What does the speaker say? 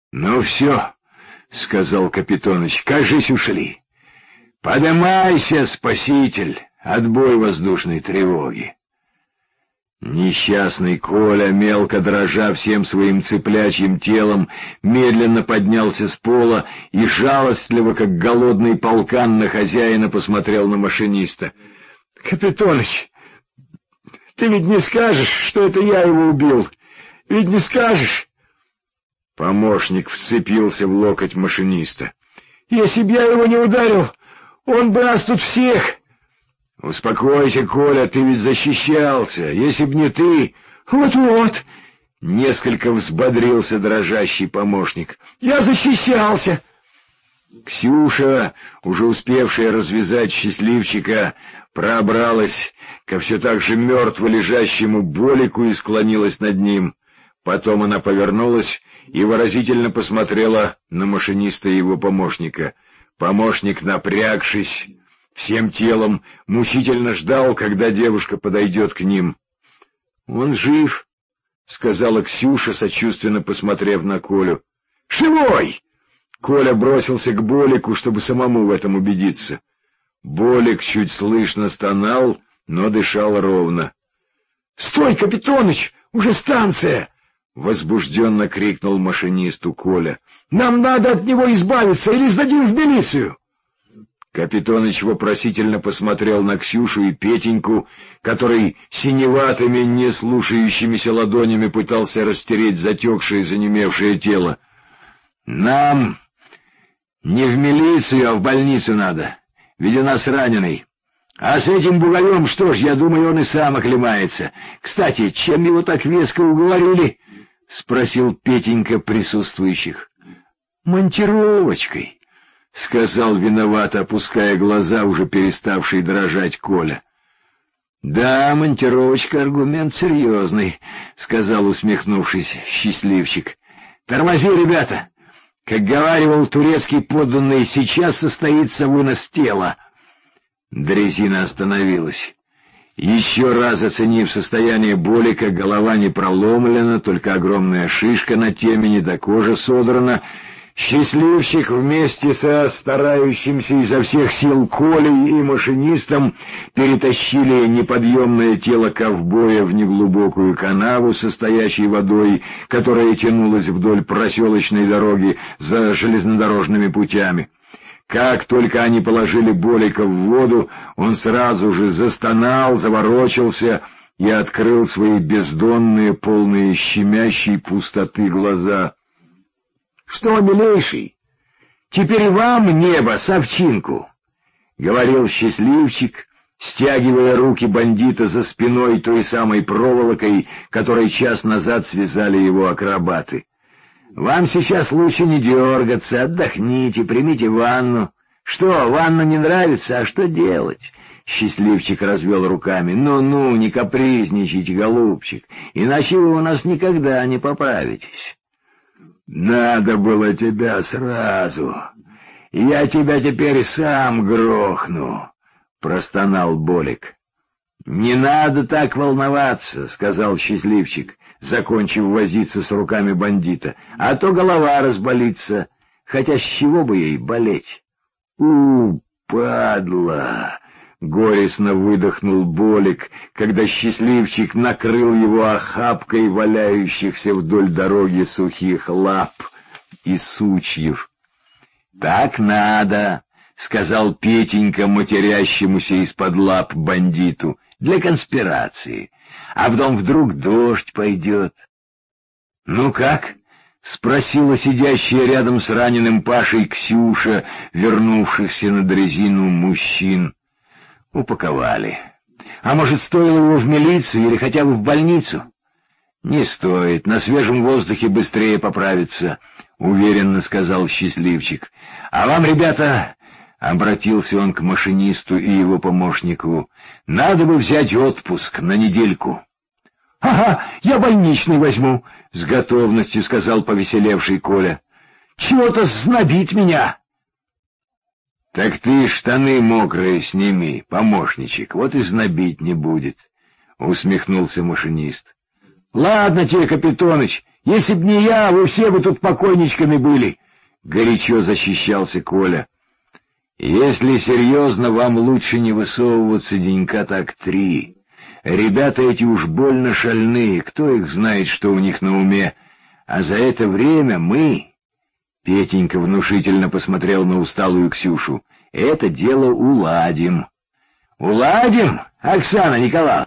— Ну все, — сказал Капитоныч, — кажись, ушли. Подымайся, спаситель, отбой воздушной тревоги. Несчастный Коля, мелко дрожа всем своим цыплячьим телом, медленно поднялся с пола и жалостливо, как голодный полкан, на хозяина посмотрел на машиниста. — Капитоныч, ты ведь не скажешь, что это я его убил? Ведь не скажешь? Помощник вцепился в локоть машиниста. — Если б я его не ударил, он бы нас тут всех... — Успокойся, Коля, ты ведь защищался. Если б не ты... — Вот-вот, — несколько взбодрился дрожащий помощник. — Я защищался. Ксюша, уже успевшая развязать счастливчика, пробралась ко все так же мертво лежащему Болику и склонилась над ним. Потом она повернулась и выразительно посмотрела на машиниста и его помощника. Помощник, напрягшись всем телом, мучительно ждал, когда девушка подойдет к ним. — Он жив, — сказала Ксюша, сочувственно посмотрев на Колю. — Живой! Коля бросился к Болику, чтобы самому в этом убедиться. Болик чуть слышно стонал, но дышал ровно. — Стой, Капитоныч! Уже станция! — возбужденно крикнул машинисту Коля. — Нам надо от него избавиться или сдадим в милицию! Капитоныч вопросительно посмотрел на Ксюшу и Петеньку, который синеватыми, не слушающимися ладонями пытался растереть затекшее, занемевшее тело. — Нам не в милицию, а в больницу надо, ведь у нас раненый. А с этим бугаем, что ж, я думаю, он и сам оклемается. Кстати, чем его так веско уговорили? — спросил Петенька присутствующих. — Монтировочкой, — сказал виновато, опуская глаза, уже переставший дрожать Коля. — Да, монтировочка — аргумент серьезный, — сказал, усмехнувшись, счастливчик. — Тормози, ребята! Как говаривал турецкий подданный, сейчас состоится вынос тела. Дрезина остановилась. Еще раз оценив состояние Болика, голова не проломлена, только огромная шишка на темени да кожа содрана, счастливчик вместе со старающимся изо всех сил Колей и машинистом перетащили неподъемное тело ковбоя в неглубокую канаву со стоячей водой, которая тянулась вдоль проселочной дороги за железнодорожными путями. Как только они положили Болика в воду, он сразу же застонал, заворочился и открыл свои бездонные, полные щемящей пустоты глаза. — Что, милейший, теперь и вам небо с овчинку, — говорил счастливчик, стягивая руки бандита за спиной той самой проволокой, которой час назад связали его акробаты. — Вам сейчас лучше не дергаться, отдохните, примите ванну. Что, ванна не нравится, а что делать? Счастливчик развел руками. Ну-ну, не капризничайте, голубчик, иначе вы у нас никогда не поправитесь. Надо было тебя сразу. Я тебя теперь сам грохну, — простонал Болик. — Не надо так волноваться, — сказал счастливчик, закончив возиться с руками бандита, — а то голова разболится, хотя с чего бы ей болеть? — падла! — горестно выдохнул Болик, когда счастливчик накрыл его охапкой валяющихся вдоль дороги сухих лап и сучьев. — Так надо, — сказал Петенька матерящемуся из-под лап бандиту, — для конспирации. А потом вдруг дождь пойдет. — Ну как? — спросила сидящая рядом с раненым Пашей Ксюша, вернувшихся на дрезину мужчин. — Упаковали. А может, стоило его в милицию или хотя бы в больницу? — Не стоит, на свежем воздухе быстрее поправиться, — уверенно сказал счастливчик. — А вам, ребята, — обратился он к машинисту и его помощнику, — надо бы взять отпуск на недельку. — Ага, я больничный возьму, — с готовностью сказал повеселевший Коля. — Чего-то знобит меня. — Так ты штаны мокрые сними, помощничек, вот и знобить не будет, — усмехнулся машинист. — Ладно тебе, Капитоныч, Если б не я, вы все бы тут покойничками были!» — горячо защищался Коля. «Если серьезно, вам лучше не высовываться денька так 3. Ребята эти уж больно шальные, кто их знает, что у них на уме. А за это время мы...» Петенька внушительно посмотрел на усталую Ксюшу. «Это дело уладим». «Уладим, Оксана Николаевна?»